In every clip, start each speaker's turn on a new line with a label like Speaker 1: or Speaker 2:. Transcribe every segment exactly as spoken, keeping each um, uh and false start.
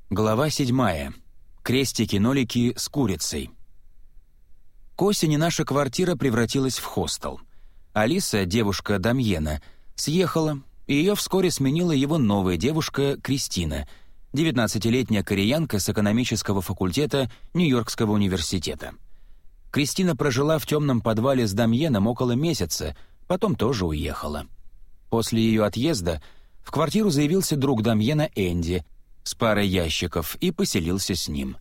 Speaker 1: Глава седьмая. Крестики-нолики с курицей. К осени наша квартира превратилась в хостел. Алиса, девушка Дамьена, съехала, и ее вскоре сменила его новая девушка Кристина, девятнадцатилетняя кореянка с экономического факультета Нью-Йоркского университета. Кристина прожила в темном подвале с Дамьеном около месяца, потом тоже уехала. После ее отъезда в квартиру заявился друг Дамьена Энди с парой ящиков и поселился с ним.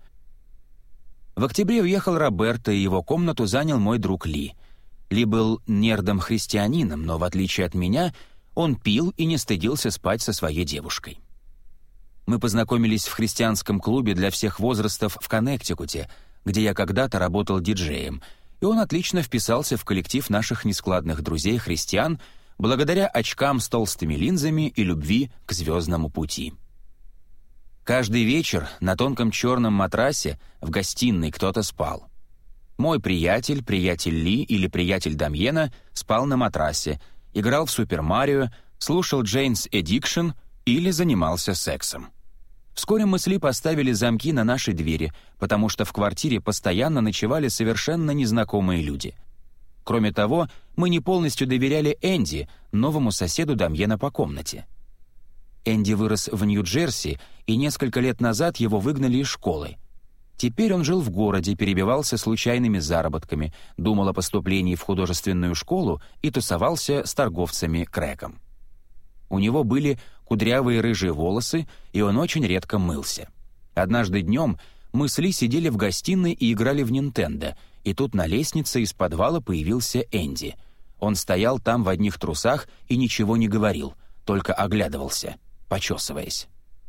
Speaker 1: В октябре уехал Роберто, и его комнату занял мой друг Ли. Ли был нердом-христианином, но, в отличие от меня, он пил и не стыдился спать со своей девушкой. Мы познакомились в христианском клубе для всех возрастов в Коннектикуте, где я когда-то работал диджеем, и он отлично вписался в коллектив наших нескладных друзей-христиан благодаря очкам с толстыми линзами и любви к звездному пути. Каждый вечер на тонком черном матрасе в гостиной кто-то спал. Мой приятель, приятель Ли или приятель Дамьена спал на матрасе, играл в Супер Марио, слушал Jane's Addiction или занимался сексом. Вскоре мы с Ли поставили замки на наши двери, потому что в квартире постоянно ночевали совершенно незнакомые люди. Кроме того, мы не полностью доверяли Энди, новому соседу Дамьена по комнате. Энди вырос в Нью-Джерси, и несколько лет назад его выгнали из школы. Теперь он жил в городе, перебивался случайными заработками, думал о поступлении в художественную школу и тусовался с торговцами крэком. У него были кудрявые рыжие волосы, и он очень редко мылся. Однажды днем мы с Ли сидели в гостиной и играли в Nintendo, и тут на лестнице из подвала появился Энди. Он стоял там в одних трусах и ничего не говорил, только оглядывался, почесываясь.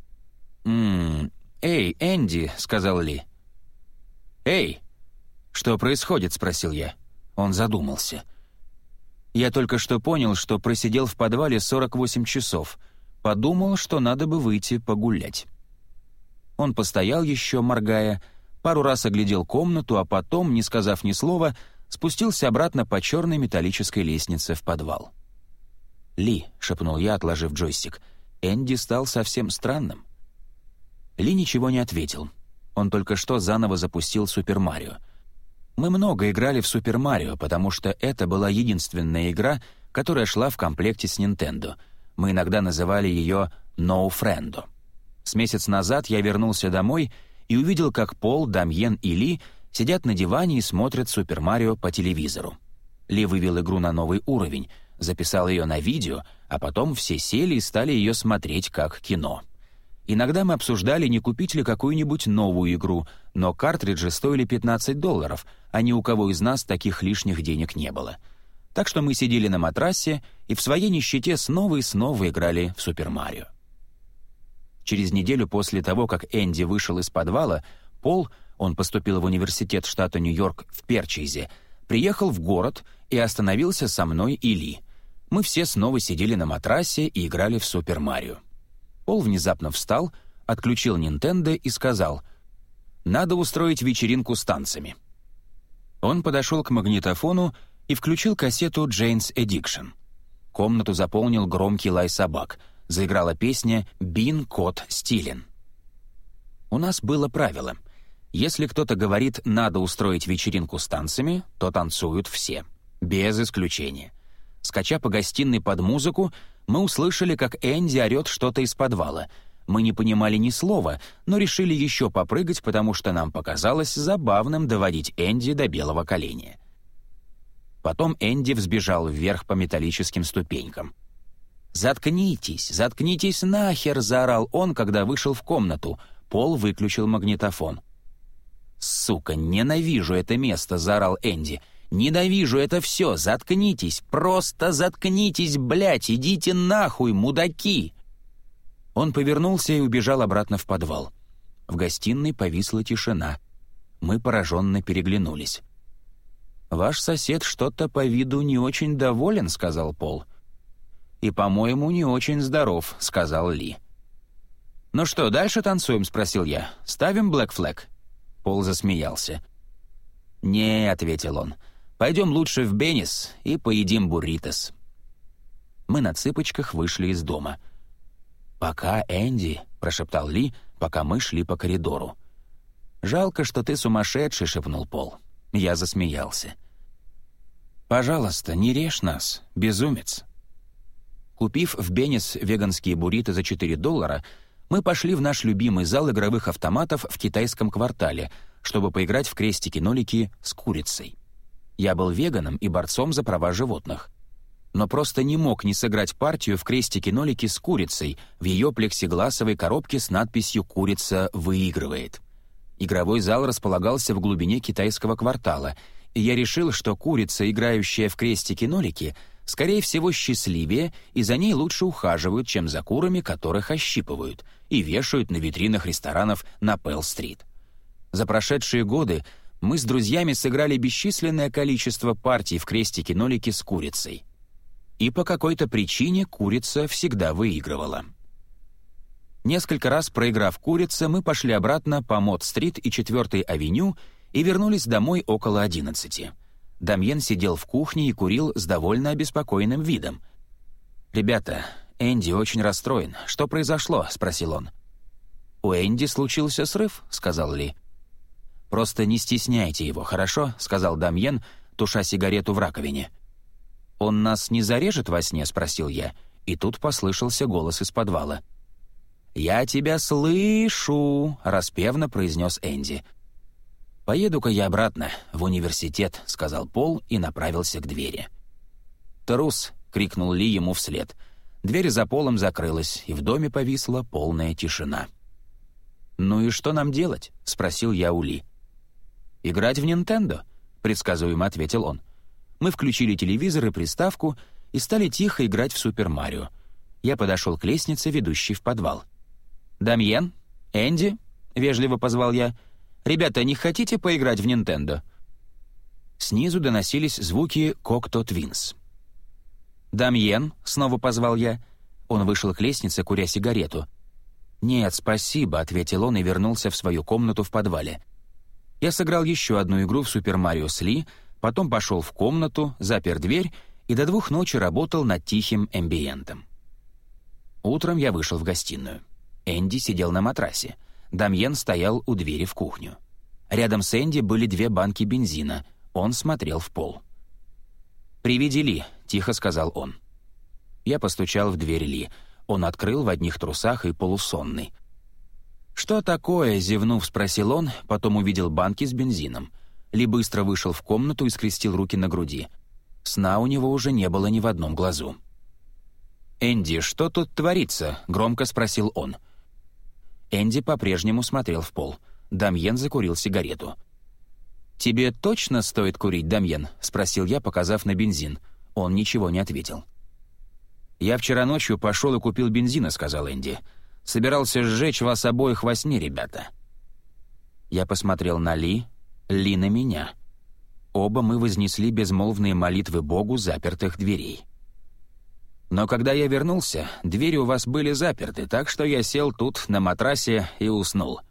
Speaker 1: «М-м, эй, Энди», — сказал Ли. «Эй, что происходит?» — спросил я. Он задумался. Я только что понял, что просидел в подвале сорок восемь часов. Подумал, что надо бы выйти погулять. Он постоял еще, моргая, пару раз оглядел комнату, а потом, не сказав ни слова, спустился обратно по черной металлической лестнице в подвал. «Ли», — шепнул я, отложив джойстик, — «Энди стал совсем странным». Ли ничего не ответил. Он только что заново запустил Супер Марио. Мы много играли в Супер Марио, потому что это была единственная игра, которая шла в комплекте с Nintendo. Мы иногда называли ее «No Friendo». С месяц назад я вернулся домой и увидел, как Пол, Дамьен и Ли сидят на диване и смотрят Супер Марио по телевизору. Ли вывел игру на новый уровень, записал ее на видео, а потом все сели и стали ее смотреть как кино. Иногда мы обсуждали, не купить ли какую-нибудь новую игру, но картриджи стоили пятнадцать долларов, а ни у кого из нас таких лишних денег не было. Так что мы сидели на матрасе и в своей нищете снова и снова играли в Супер Марио. Через неделю после того, как Энди вышел из подвала, Пол, он поступил в университет штата Нью-Йорк в Перчейзе, приехал в город и остановился со мной и Ли. Мы все снова сидели на матрасе и играли в Супер Марио. Пол внезапно встал, отключил Nintendo и сказал: «Надо устроить вечеринку с танцами». Он подошел к магнитофону и включил кассету Jane's Addiction. Комнату заполнил громкий лай собак. Заиграла песня «Бин Кот Стилен». У нас было правило. Если кто-то говорит «надо устроить вечеринку с танцами», то танцуют все, без исключения. Скача по гостиной под музыку, мы услышали, как Энди орет что-то из подвала. Мы не понимали ни слова, но решили еще попрыгать, потому что нам показалось забавным доводить Энди до белого коленя. Потом Энди взбежал вверх по металлическим ступенькам. «Заткнитесь, заткнитесь нахер!» — заорал он, когда вышел в комнату. Пол выключил магнитофон. «Сука, ненавижу это место!» — заорал Энди. «Ненавижу это все! Заткнитесь! Просто заткнитесь, блядь! Идите нахуй, мудаки!» Он повернулся и убежал обратно в подвал. В гостиной повисла тишина. Мы пораженно переглянулись. «Ваш сосед что-то по виду не очень доволен», — сказал Пол. «И, по-моему, не очень здоров», — сказал Ли. «Ну что, дальше танцуем?» — спросил я. «Ставим Black Flag?» Пол засмеялся. «Не», — ответил он, — «пойдем лучше в Беннис и поедим бурритос». Мы на цыпочках вышли из дома. «Пока, Энди», — прошептал Ли, пока мы шли по коридору. «Жалко, что ты сумасшедший», — шепнул Пол. Я засмеялся. «Пожалуйста, не режь нас, безумец». Купив в Беннис веганские буррито за четыре доллара, мы пошли в наш любимый зал игровых автоматов в китайском квартале, чтобы поиграть в крестики-нолики с курицей. Я был веганом и борцом за права животных. Но просто не мог не сыграть партию в крестики-нолики с курицей в ее плексигласовой коробке с надписью «Курица выигрывает». Игровой зал располагался в глубине китайского квартала, и я решил, что курица, играющая в крестики-нолики, скорее всего, счастливее, и за ней лучше ухаживают, чем за курами, которых ощипывают и вешают на витринах ресторанов на Пэлл-стрит. За прошедшие годы мы с друзьями сыграли бесчисленное количество партий в крестики-нолики с курицей. И по какой-то причине курица всегда выигрывала. Несколько раз проиграв курице, мы пошли обратно по Мод-стрит и четвёртой авеню и вернулись домой около одиннадцати. Дамьен сидел в кухне и курил с довольно обеспокоенным видом. «Ребята, Энди очень расстроен. Что произошло?» — спросил он. «У Энди случился срыв», — сказал Ли. «Просто не стесняйте его, хорошо?» — сказал Дамьен, туша сигарету в раковине. «Он нас не зарежет во сне?» — спросил я, и тут послышался голос из подвала. «Я тебя слышу!» — распевно произнес Энди. «Поеду-ка я обратно, в университет», — сказал Пол и направился к двери. «Трус!» — крикнул Ли ему вслед. Дверь за Полом закрылась, и в доме повисла полная тишина. «Ну и что нам делать?» — спросил я у Ли. «Играть в Нинтендо», — предсказуемо ответил он. Мы включили телевизор и приставку и стали тихо играть в Супер Марио. Я подошел к лестнице, ведущей в подвал. «Дамьен? Энди?» — вежливо позвал я. «Ребята, не хотите поиграть в Нинтендо?» Снизу доносились звуки «Кокто Твинс». «Дамьен?» — снова позвал я. Он вышел к лестнице, куря сигарету. «Нет, спасибо», — ответил он и вернулся в свою комнату в подвале. Я сыграл еще одну игру в Супер Марио с Ли, потом пошел в комнату, запер дверь и до двух ночи работал над тихим эмбиентом. Утром я вышел в гостиную. Энди сидел на матрасе. Дамьен стоял у двери в кухню. Рядом с Энди были две банки бензина. Он смотрел в пол. «Приведи Ли», — тихо сказал он. Я постучал в дверь Ли. Он открыл в одних трусах и полусонный. «Что такое?» — зевнув, спросил он, потом увидел банки с бензином. Ли быстро вышел в комнату и скрестил руки на груди. Сна у него уже не было ни в одном глазу. «Энди, что тут творится?» — громко спросил он. Энди по-прежнему смотрел в пол. Дамьен закурил сигарету. «Тебе точно стоит курить, Дамьен?» — спросил я, показав на бензин. Он ничего не ответил. «Я вчера ночью пошел и купил бензина», — сказал Энди. «Собирался сжечь вас обоих во сне, ребята». Я посмотрел на Ли, Ли на меня. Оба мы вознесли безмолвные молитвы Богу запертых дверей. Но когда я вернулся, двери у вас были заперты, так что я сел тут на матрасе и уснул.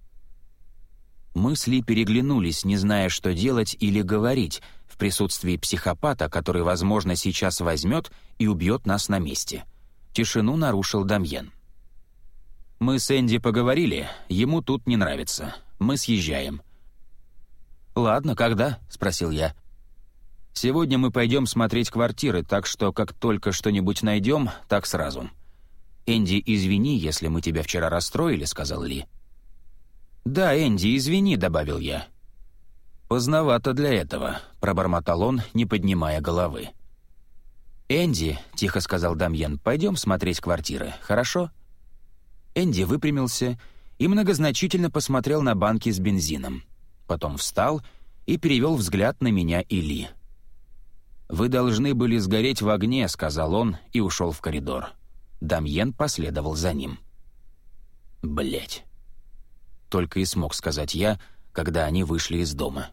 Speaker 1: Мы с Ли переглянулись, не зная, что делать или говорить, в присутствии психопата, который, возможно, сейчас возьмет и убьет нас на месте. Тишину нарушил Дамьен. «Мы с Энди поговорили, ему тут не нравится. Мы съезжаем». «Ладно, когда?» — спросил я. «Сегодня мы пойдем смотреть квартиры, так что как только что-нибудь найдем, так сразу». «Энди, извини, если мы тебя вчера расстроили», — сказал Ли. «Да, Энди, извини», — добавил я. «Поздновато для этого», — пробормотал он, не поднимая головы. «Энди», — тихо сказал Дамьен, — «пойдем смотреть квартиры, хорошо?» Энди выпрямился и многозначительно посмотрел на банки с бензином. Потом встал и перевел взгляд на меня и Ли. «Вы должны были сгореть в огне», — сказал он и ушел в коридор. Дамьен последовал за ним. «Блядь!» — только и смог сказать я, когда они вышли из дома.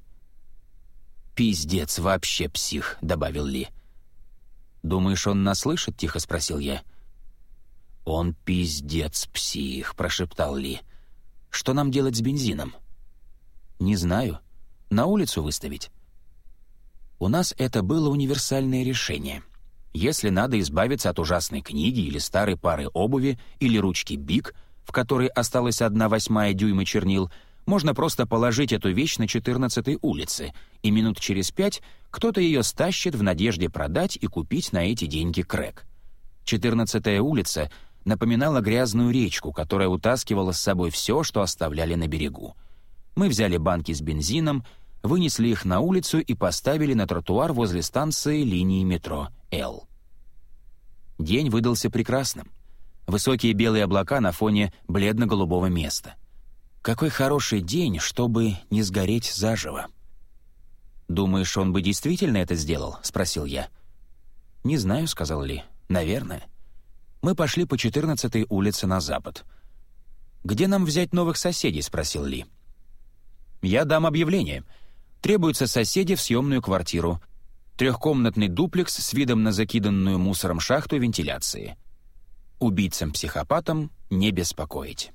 Speaker 1: «Пиздец, вообще псих», — добавил Ли. «Думаешь, он нас слышит?» — тихо спросил я. «Он пиздец псих», — прошептал Ли. «Что нам делать с бензином?» «Не знаю. На улицу выставить?» У нас это было универсальное решение. Если надо избавиться от ужасной книги или старой пары обуви или ручки Биг, в которой осталась одна восьмая дюйма чернил, можно просто положить эту вещь на четырнадцатой улице, и минут через пять кто-то ее стащит в надежде продать и купить на эти деньги крэк. четырнадцатая улица напоминала грязную речку, которая утаскивала с собой все, что оставляли на берегу. Мы взяли банки с бензином, вынесли их на улицу и поставили на тротуар возле станции линии метро «Л». День выдался прекрасным. Высокие белые облака на фоне бледно-голубого места. Какой хороший день, чтобы не сгореть заживо. «Думаешь, он бы действительно это сделал?» — спросил я. «Не знаю», — сказал Ли. «Наверное». Мы пошли по четырнадцатой улице на запад. «Где нам взять новых соседей?» — спросил Ли. «Я дам объявление. Требуются соседи в съемную квартиру. Трехкомнатный дуплекс с видом на закиданную мусором шахту вентиляции. Убийцам-психопатам не беспокоить».